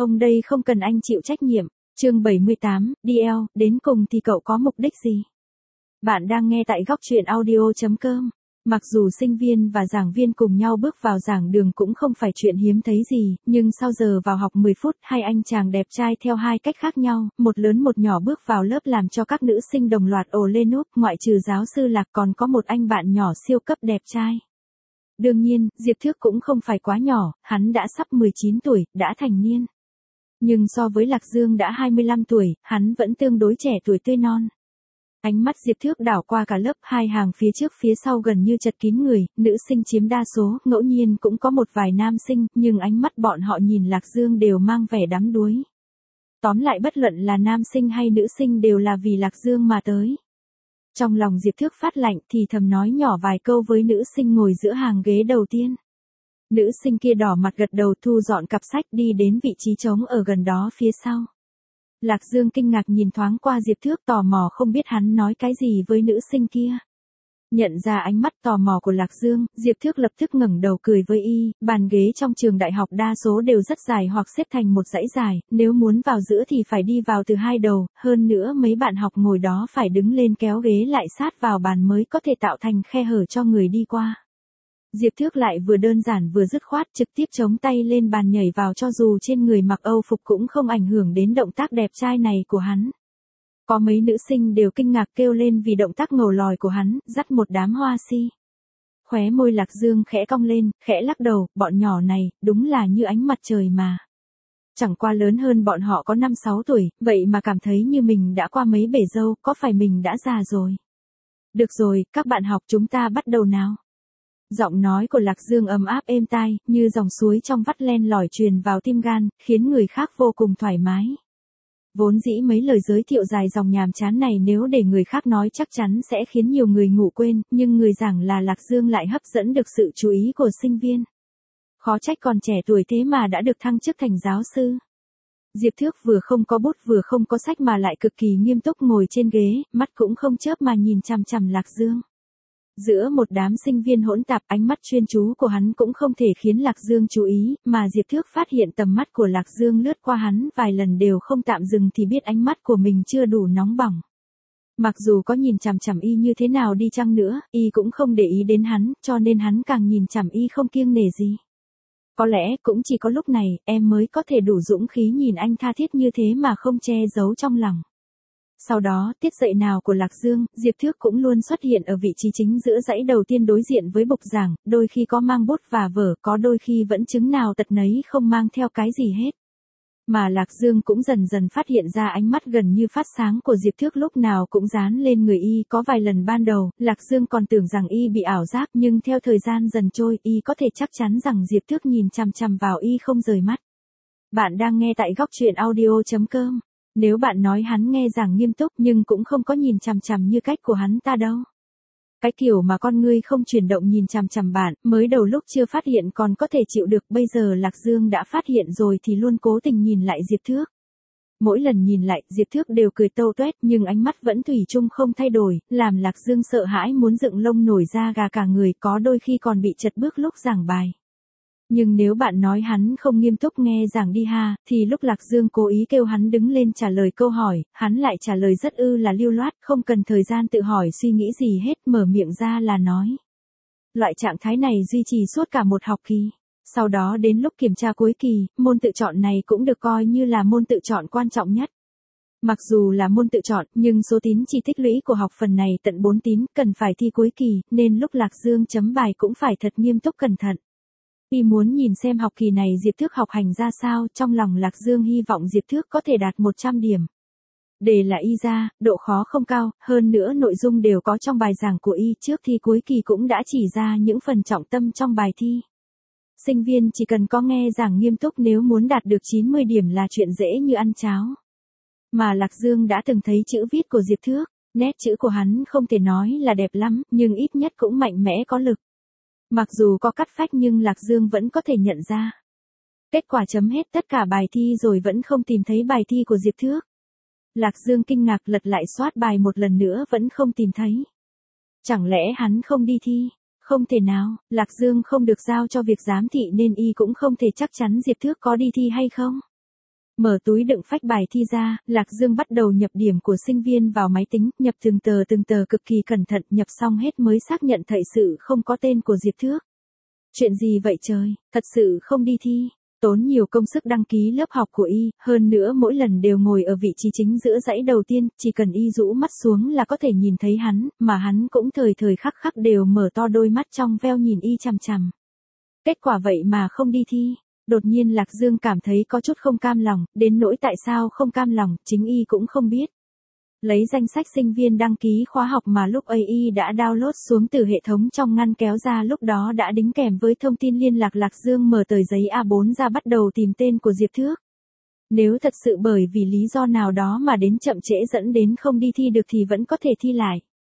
Ông đây không cần anh chịu trách nhiệm. Chương 78, DL, đến cùng thì cậu có mục đích gì? Bạn đang nghe tại góc truyện audio.com. Mặc dù sinh viên và giảng viên cùng nhau bước vào giảng đường cũng không phải chuyện hiếm thấy gì, nhưng sau giờ vào học 10 phút, hai anh chàng đẹp trai theo hai cách khác nhau, một lớn một nhỏ bước vào lớp làm cho các nữ sinh đồng loạt ồ lên núp, ngoại trừ giáo sư Lạc còn có một anh bạn nhỏ siêu cấp đẹp trai. Đương nhiên, Diệp Thước cũng không phải quá nhỏ, hắn đã sắp 19 tuổi, đã thành niên. Nhưng so với Lạc Dương đã 25 tuổi, hắn vẫn tương đối trẻ tuổi tươi non. Ánh mắt Diệp Thước đảo qua cả lớp, hai hàng phía trước phía sau gần như chật kín người, nữ sinh chiếm đa số, ngẫu nhiên cũng có một vài nam sinh, nhưng ánh mắt bọn họ nhìn Lạc Dương đều mang vẻ đắm đuối. Tóm lại bất luận là nam sinh hay nữ sinh đều là vì Lạc Dương mà tới. Trong lòng Diệp Thước phát lạnh thì thầm nói nhỏ vài câu với nữ sinh ngồi giữa hàng ghế đầu tiên. Nữ sinh kia đỏ mặt gật đầu thu dọn cặp sách đi đến vị trí trống ở gần đó phía sau. Lạc Dương kinh ngạc nhìn thoáng qua Diệp Thước tò mò không biết hắn nói cái gì với nữ sinh kia. Nhận ra ánh mắt tò mò của Lạc Dương, Diệp Thước lập tức ngẩng đầu cười với y, bàn ghế trong trường đại học đa số đều rất dài hoặc xếp thành một dãy dài, nếu muốn vào giữa thì phải đi vào từ hai đầu, hơn nữa mấy bạn học ngồi đó phải đứng lên kéo ghế lại sát vào bàn mới có thể tạo thành khe hở cho người đi qua. Diệp Thước lại vừa đơn giản vừa dứt khoát trực tiếp chống tay lên bàn nhảy vào cho dù trên người mặc Âu phục cũng không ảnh hưởng đến động tác đẹp trai này của hắn. Có mấy nữ sinh đều kinh ngạc kêu lên vì động tác ngầu lòi của hắn, dắt một đám hoa si. Khóe môi Lạc Dương khẽ cong lên, khẽ lắc đầu, bọn nhỏ này, đúng là như ánh mặt trời mà. Chẳng qua lớn hơn bọn họ có 5-6 tuổi, vậy mà cảm thấy như mình đã qua mấy bể dâu, có phải mình đã già rồi? Được rồi, các bạn học chúng ta bắt đầu nào. Giọng nói của Lạc Dương ấm áp êm tai, như dòng suối trong vắt len lỏi truyền vào tim gan, khiến người khác vô cùng thoải mái. Vốn dĩ mấy lời giới thiệu dài dòng nhàm chán này nếu để người khác nói chắc chắn sẽ khiến nhiều người ngủ quên, nhưng người giảng là Lạc Dương lại hấp dẫn được sự chú ý của sinh viên. Khó trách còn trẻ tuổi thế mà đã được thăng chức thành giáo sư. Diệp Thước vừa không có bút vừa không có sách mà lại cực kỳ nghiêm túc ngồi trên ghế, mắt cũng không chớp mà nhìn chằm chằm Lạc Dương. Giữa một đám sinh viên hỗn tạp ánh mắt chuyên chú của hắn cũng không thể khiến Lạc Dương chú ý, mà Diệp Thước phát hiện tầm mắt của Lạc Dương lướt qua hắn vài lần đều không tạm dừng thì biết ánh mắt của mình chưa đủ nóng bỏng. Mặc dù có nhìn chằm chằm y như thế nào đi chăng nữa, y cũng không để ý đến hắn, cho nên hắn càng nhìn chằm y không kiêng nể gì. Có lẽ cũng chỉ có lúc này, em mới có thể đủ dũng khí nhìn anh tha thiết như thế mà không che giấu trong lòng. Sau đó, tiết dạy nào của Lạc Dương, Diệp Thước cũng luôn xuất hiện ở vị trí chính giữa dãy đầu tiên đối diện với bục giảng, đôi khi có mang bút và vở, có đôi khi vẫn chứng nào tật nấy không mang theo cái gì hết. Mà Lạc Dương cũng dần dần phát hiện ra ánh mắt gần như phát sáng của Diệp Thước lúc nào cũng dán lên người y, có vài lần ban đầu, Lạc Dương còn tưởng rằng y bị ảo giác nhưng theo thời gian dần trôi y có thể chắc chắn rằng Diệp Thước nhìn chằm chằm vào y không rời mắt. Bạn đang nghe tại góc truyện audio.com. Nếu bạn nói hắn nghe giảng nghiêm túc nhưng cũng không có nhìn chằm chằm như cách của hắn ta đâu. Cái kiểu mà con ngươi không chuyển động nhìn chằm chằm bạn, mới đầu lúc chưa phát hiện còn có thể chịu được, bây giờ Lạc Dương đã phát hiện rồi thì luôn cố tình nhìn lại Diệp Thước. Mỗi lần nhìn lại, Diệp Thước đều cười tâu tuét nhưng ánh mắt vẫn thủy chung không thay đổi, làm Lạc Dương sợ hãi muốn dựng lông nổi da gà cả người, có đôi khi còn bị chật bước lúc giảng bài. Nhưng nếu bạn nói hắn không nghiêm túc nghe giảng đi ha, thì lúc Lạc Dương cố ý kêu hắn đứng lên trả lời câu hỏi, hắn lại trả lời rất là lưu loát, không cần thời gian tự hỏi suy nghĩ gì hết, mở miệng ra là nói. Loại trạng thái này duy trì suốt cả một học kỳ. Sau đó đến lúc kiểm tra cuối kỳ, môn tự chọn này cũng được coi như là môn tự chọn quan trọng nhất. Mặc dù là môn tự chọn, nhưng số tín chỉ tích lũy của học phần này tận 4 tín, cần phải thi cuối kỳ, nên lúc Lạc Dương chấm bài cũng phải thật nghiêm túc cẩn thận. Y muốn nhìn xem học kỳ này Diệp Thước học hành ra sao, trong lòng Lạc Dương hy vọng Diệp Thước có thể đạt 100 điểm. Đề là y ra, độ khó không cao, hơn nữa nội dung đều có trong bài giảng của y, trước thi cuối kỳ cũng đã chỉ ra những phần trọng tâm trong bài thi. Sinh viên chỉ cần có nghe giảng nghiêm túc nếu muốn đạt được 90 điểm là chuyện dễ như ăn cháo. Mà Lạc Dương đã từng thấy chữ viết của Diệp Thước, nét chữ của hắn không thể nói là đẹp lắm, nhưng ít nhất cũng mạnh mẽ có lực. Mặc dù có cắt phách nhưng Lạc Dương vẫn có thể nhận ra. Kết quả chấm hết tất cả bài thi rồi vẫn không tìm thấy bài thi của Diệp Thước. Lạc Dương kinh ngạc lật lại soát bài một lần nữa vẫn không tìm thấy. Chẳng lẽ hắn không đi thi? Không thể nào, Lạc Dương không được giao cho việc giám thị nên y cũng không thể chắc chắn Diệp Thước có đi thi hay không. Mở túi đựng phách bài thi ra, Lạc Dương bắt đầu nhập điểm của sinh viên vào máy tính, nhập từng tờ cực kỳ cẩn thận, nhập xong hết mới xác nhận thật sự không có tên của Diệp Thước. Chuyện gì vậy trời, thật sự không đi thi. Tốn nhiều công sức đăng ký lớp học của y, hơn nữa mỗi lần đều ngồi ở vị trí chính giữa dãy đầu tiên, chỉ cần y rũ mắt xuống là có thể nhìn thấy hắn, mà hắn cũng thời thời khắc khắc đều mở to đôi mắt trong veo nhìn y chằm chằm. Kết quả vậy mà không đi thi. Đột nhiên Lạc Dương cảm thấy có chút không cam lòng, đến nỗi tại sao không cam lòng, chính y cũng không biết. Lấy danh sách sinh viên đăng ký khóa học mà lúc ấy y đã download xuống từ hệ thống trong ngăn kéo ra, lúc đó đã đính kèm với thông tin liên lạc. Lạc Dương mở tờ giấy A4 ra bắt đầu tìm tên của Diệp Thước. Nếu thật sự bởi vì lý do nào đó mà đến chậm trễ dẫn đến không đi thi được thì vẫn có thể thi lại.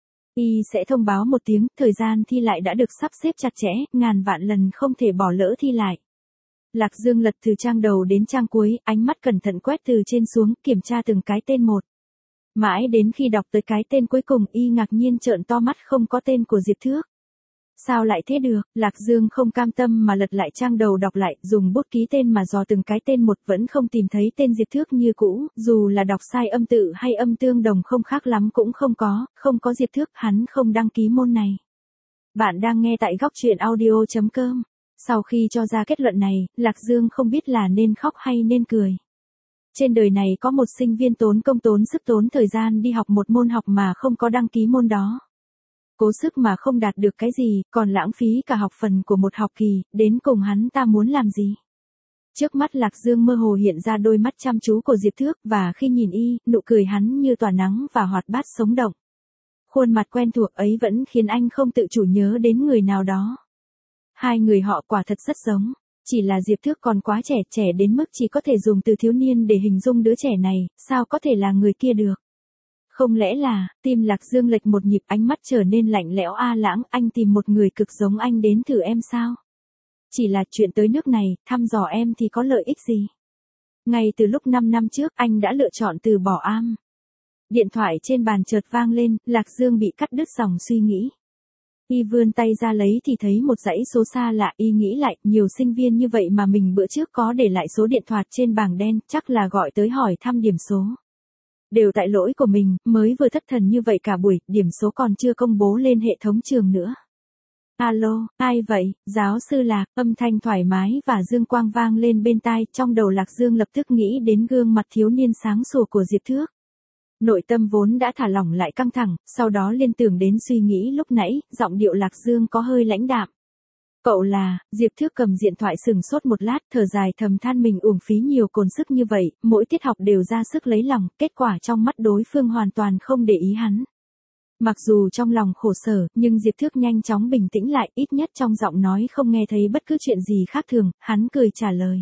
Y sẽ thông báo một tiếng, thời gian thi lại đã được sắp xếp chặt chẽ, ngàn vạn lần không thể bỏ lỡ thi lại. Lạc Dương lật từ trang đầu đến trang cuối, ánh mắt cẩn thận quét từ trên xuống, kiểm tra từng cái tên một. Mãi đến khi đọc tới cái tên cuối cùng y ngạc nhiên trợn to mắt, không có tên của Diệp Thước. Sao lại thế được, Lạc Dương không cam tâm mà lật lại trang đầu đọc lại, dùng bút ký tên mà dò từng cái tên một, vẫn không tìm thấy tên Diệp Thước như cũ, dù là đọc sai âm tự hay âm tương đồng không khác lắm cũng không có Diệp Thước, hắn không đăng ký môn này. Bạn đang nghe tại góc truyện audio.com. Sau khi cho ra kết luận này, Lạc Dương không biết là nên khóc hay nên cười. Trên đời này có một sinh viên tốn công tốn sức tốn thời gian đi học một môn học mà không có đăng ký môn đó. Cố sức mà không đạt được cái gì, còn lãng phí cả học phần của một học kỳ, đến cùng hắn ta muốn làm gì? Trước mắt Lạc Dương mơ hồ hiện ra đôi mắt chăm chú của Diệp Thước, và khi nhìn y, nụ cười hắn như tỏa nắng và hoạt bát sống động. Khuôn mặt quen thuộc ấy vẫn khiến anh không tự chủ nhớ đến người nào đó. Hai người họ quả thật rất giống, chỉ là Diệp Thước còn quá trẻ đến mức chỉ có thể dùng từ thiếu niên để hình dung đứa trẻ này, sao có thể là người kia được. Không lẽ là, tim Lạc Dương lệch một nhịp, ánh mắt trở nên lạnh lẽo. Lãng, anh tìm một người cực giống anh đến thử em sao? Chỉ là chuyện tới nước này, thăm dò em thì có lợi ích gì? Ngay từ lúc 5 năm trước anh đã lựa chọn từ bỏ am. Điện thoại trên bàn chợt vang lên, Lạc Dương bị cắt đứt dòng suy nghĩ. Y vươn tay ra lấy thì thấy một dãy số xa lạ, y nghĩ lại, nhiều sinh viên như vậy mà mình bữa trước có để lại số điện thoại trên bảng đen, chắc là gọi tới hỏi thăm điểm số. Đều tại lỗi của mình, mới vừa thất thần như vậy cả buổi, điểm số còn chưa công bố lên hệ thống trường nữa. Alo, ai vậy? Giáo sư Lạc, âm thanh thoải mái và dương quang vang lên bên tai, trong đầu Lạc Dương lập tức nghĩ đến gương mặt thiếu niên sáng sủa của Diệp Thước. Nội tâm vốn đã thả lỏng lại căng thẳng, sau đó liên tưởng đến suy nghĩ lúc nãy, giọng điệu Lạc Dương có hơi lãnh đạm. Cậu là, Diệp Thước cầm điện thoại sừng sốt một lát, thở dài thầm than mình uổng phí nhiều cồn sức như vậy, mỗi tiết học đều ra sức lấy lòng, kết quả trong mắt đối phương hoàn toàn không để ý hắn. Mặc dù trong lòng khổ sở, nhưng Diệp Thước nhanh chóng bình tĩnh lại, ít nhất trong giọng nói không nghe thấy bất cứ chuyện gì khác thường, hắn cười trả lời.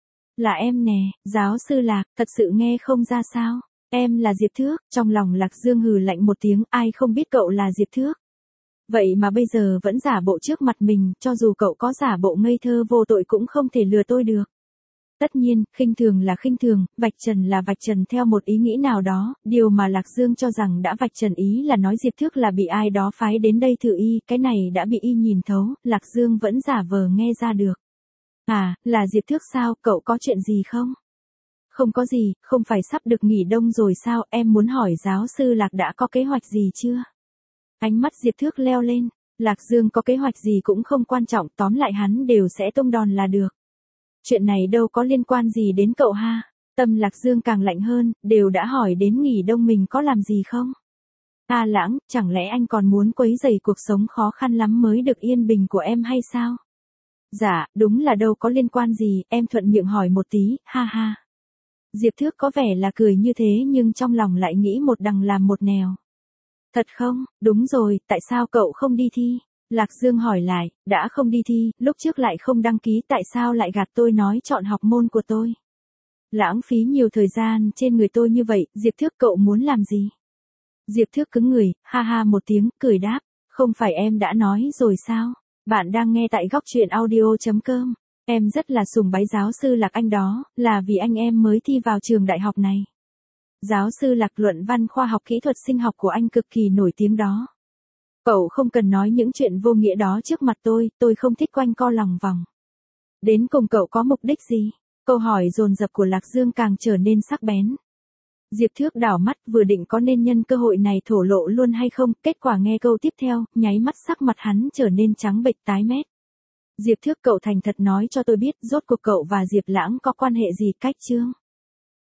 Là em nè, giáo sư Lạc, thật sự nghe không ra sao? Em là Diệp Thước, trong lòng Lạc Dương hừ lạnh một tiếng, ai không biết cậu là Diệp Thước. Vậy mà bây giờ vẫn giả bộ trước mặt mình, cho dù cậu có giả bộ ngây thơ vô tội cũng không thể lừa tôi được. Tất nhiên, khinh thường là khinh thường, vạch trần là vạch trần theo một ý nghĩ nào đó, điều mà Lạc Dương cho rằng đã vạch trần ý là nói Diệp Thước là bị ai đó phái đến đây thử y, cái này đã bị y nhìn thấu, Lạc Dương vẫn giả vờ nghe ra được. À, là Diệp Thước sao, cậu có chuyện gì không? Không có gì, không phải sắp được nghỉ đông rồi sao, em muốn hỏi giáo sư Lạc đã có kế hoạch gì chưa? Ánh mắt Diệp Thước leo lên, Lạc Dương có kế hoạch gì cũng không quan trọng, tóm lại hắn đều sẽ tung đòn là được. Chuyện này đâu có liên quan gì đến cậu ha. Tâm Lạc Dương càng lạnh hơn, đều đã hỏi đến nghỉ đông mình có làm gì không? Lãng, chẳng lẽ anh còn muốn quấy rầy cuộc sống khó khăn lắm mới được yên bình của em hay sao? Dạ, đúng là đâu có liên quan gì, em thuận miệng hỏi một tí, ha ha. Diệp Thước có vẻ là cười như thế nhưng trong lòng lại nghĩ một đằng làm một nẻo. Thật không, đúng rồi, tại sao cậu không đi thi? Lạc Dương hỏi lại, đã không đi thi, lúc trước lại không đăng ký, tại sao lại gạt tôi nói chọn học môn của tôi? Lãng phí nhiều thời gian trên người tôi như vậy, Diệp Thước cậu muốn làm gì? Diệp Thước cứng người, ha ha một tiếng, cười đáp, không phải em đã nói rồi sao? Bạn đang nghe tại góc truyện audio.com. Em rất là sùng bái giáo sư Lạc anh đó, là vì anh em mới thi vào trường đại học này. Giáo sư Lạc luận văn khoa học kỹ thuật sinh học của anh cực kỳ nổi tiếng đó. Cậu không cần nói những chuyện vô nghĩa đó trước mặt tôi không thích quanh co lòng vòng. Đến cùng cậu có mục đích gì? Câu hỏi dồn dập của Lạc Dương càng trở nên sắc bén. Diệp Thước đảo mắt vừa định có nên nhân cơ hội này thổ lộ luôn hay không, kết quả nghe câu tiếp theo, nháy mắt sắc mặt hắn trở nên trắng bệch tái mét. Diệp Thước, cậu thành thật nói cho tôi biết rốt cuộc cậu và Diệp Lãng có quan hệ gì cách chưa?